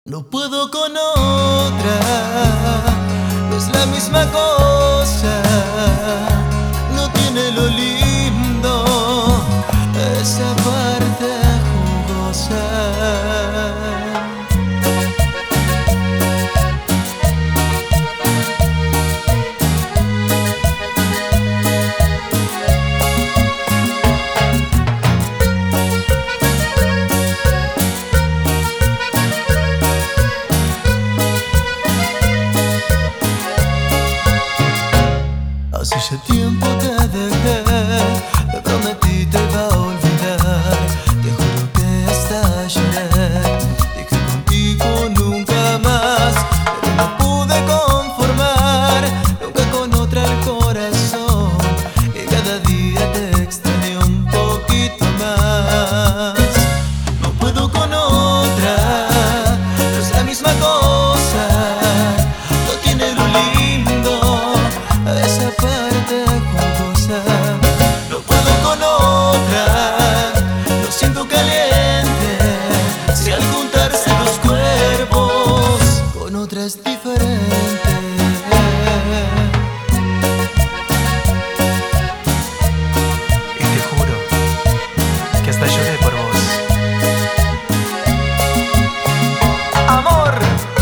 No puedo con otra, no es la misma cosa, no tiene lo lindo, esa parte jugosa. Hace ya tiempo te dejé, me prometí te iba a olvidar. Te juro que hasta lloré, dije contigo nunca más. Pero no pude conformar, nunca con otra el corazón. Y cada día te extrañé un poquito más. No puedo con otra, no es la misma cosa, no tiene lo lindo, esa parte jugosa. No puedo con otra, lo siento caliente. Si al juntarse los cuerpos, con otra es diferente. Y te juro que hasta lloré por vos. ¡Amor!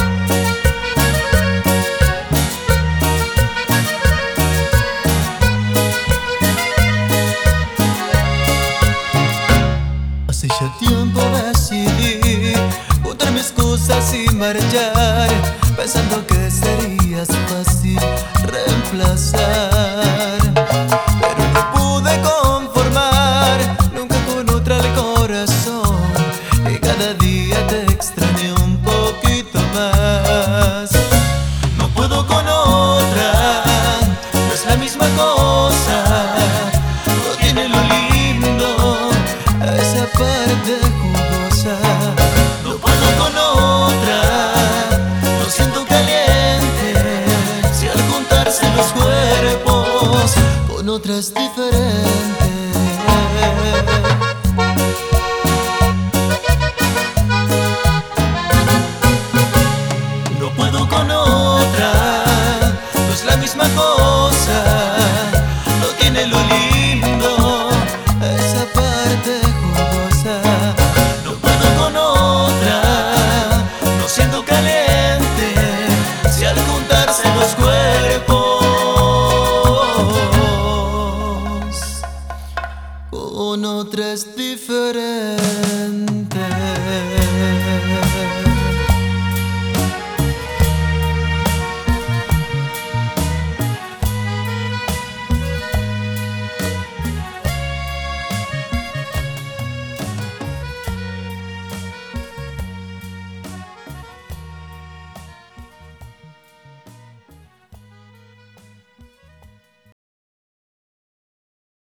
Hace ya tiempo decidí juntar mis cosas y marchar, pensando que serías fácil reemplazar. Pero no pude conformar, nunca con otra el corazón. Y cada día te extrañé un poquito más. No puedo con otra, no es la misma cosa, no tiene lo lindo, esa parte jugosa. No puedo con otra, lo siento caliente. Si al juntarse los cuerpos, con otra es diferente.